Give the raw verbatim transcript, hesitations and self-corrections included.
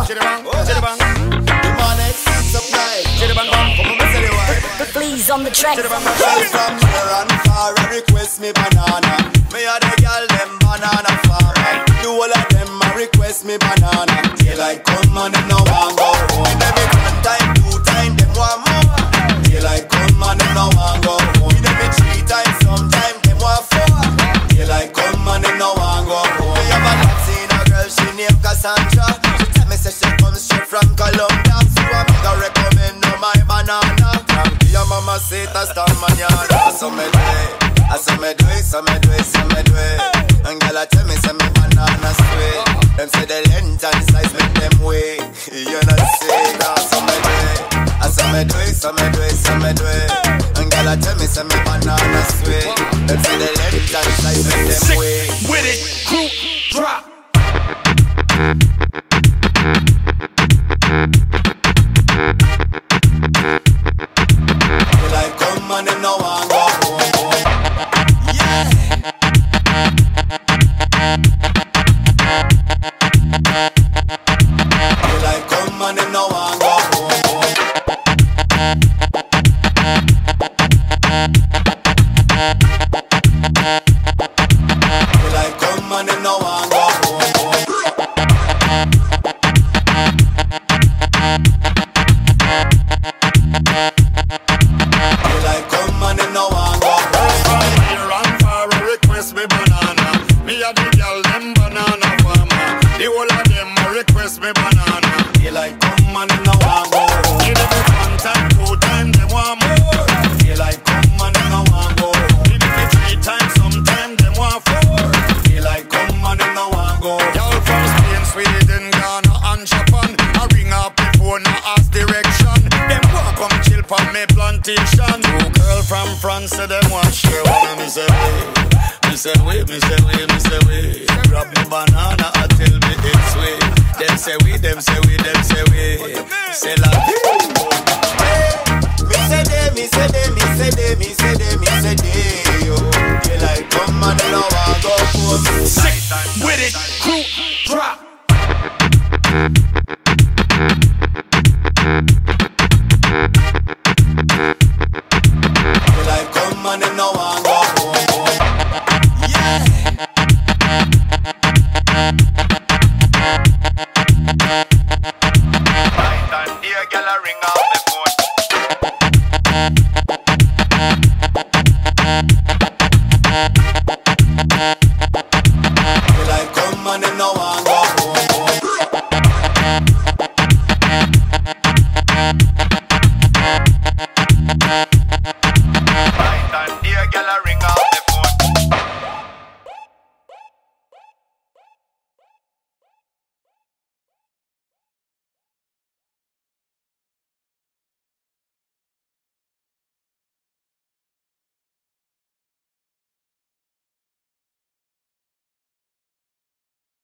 Chidabang, chidabang. The money supply. Chidabang, come on, say the word. Please on the track. Chidabang, from here and far, I request me banana. Me a the girl them banana farmer. The whole of them a request me banana. Daylight come and them no want go home. Every one time, two time, them want more. Daylight come and them no want go home. Every three times, sometime them want four. Daylight come and them no want go home. Me have a Latina girl, she named Cassandra. She tell me say she comes straight from Colombia. So I make her recommend no my banana. Your mama say hasta mañana. So me do it, so me do it, so me do it, so me do it. And girl a tell me say me banana sweet. Them say the length and size make them weigh. You know say that. So me do it, so me do it, so me do it, so me do it. And girl a tell me say me banana sweet. Them say the length and size make them weigh. With it, crew drop. Like come and them no want go home. Yeah. Like come and them no want go home. Like come and them no want go home. Like come and them no want go home. From here and far, I request me banana. Me a the girl them banana farmer. The whole of them a request me banana. Like come and them no want go home. Give them one time, two time, them want more. Like come and them no want go home. Give them three times, sometime them want four. Like come and them no want go home. Y'all from Spain, Sweden, Ghana and Japan. I ring up before no ask direction. Them want come chill for me plantation. Two girl from France say them want share one. Me say wait, me say wait, me say wait, me say wait. Grab me banana and tell me it's sweet. Them say we, them say we, them say we. Say la Me say they, me say they, me say they, me say they, me say they. Yo, they like come and they no want go home. sick with it, crew drop. They like come and they no want go home. Yeah. Night and day, girl a ring off the phone. They like come and they no want go home.